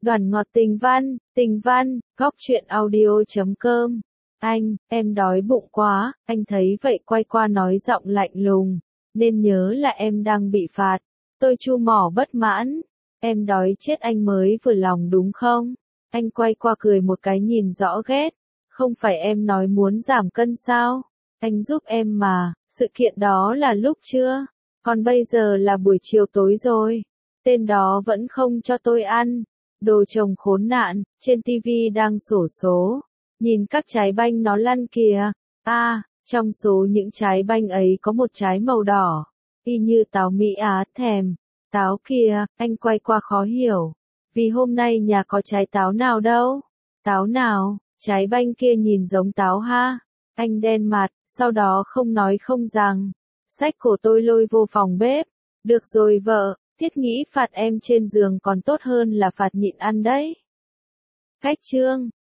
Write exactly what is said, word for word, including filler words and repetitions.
Đoàn ngọt tình văn, tình văn, góc truyện audio chấm com. Anh, em đói bụng quá, anh thấy vậy quay qua nói giọng lạnh lùng, nên nhớ là em đang bị phạt. Tôi chu mỏ bất mãn, em đói chết anh mới vừa lòng đúng không? Anh quay qua cười một cái nhìn rõ ghét, không phải em nói muốn giảm cân sao? Anh giúp em mà, sự kiện đó là lúc trưa, còn bây giờ là buổi chiều tối rồi. Tên đó vẫn không cho tôi ăn. Đồ chồng khốn nạn, trên tivi đang xổ số. Nhìn các trái banh nó lăn kìa. À, trong số những trái banh ấy có một trái màu đỏ. Y như táo Mỹ Á thèm. Táo kìa, anh quay qua khó hiểu. Vì hôm nay nhà có trái táo nào đâu. Táo nào, trái banh kia nhìn giống táo ha. Anh đen mặt, sau đó không nói không rằng. Xách cổ tôi lôi vô phòng bếp. Được rồi vợ. Thiết nghĩ phạt em trên giường còn tốt hơn là phạt nhịn ăn đấy. Khách trương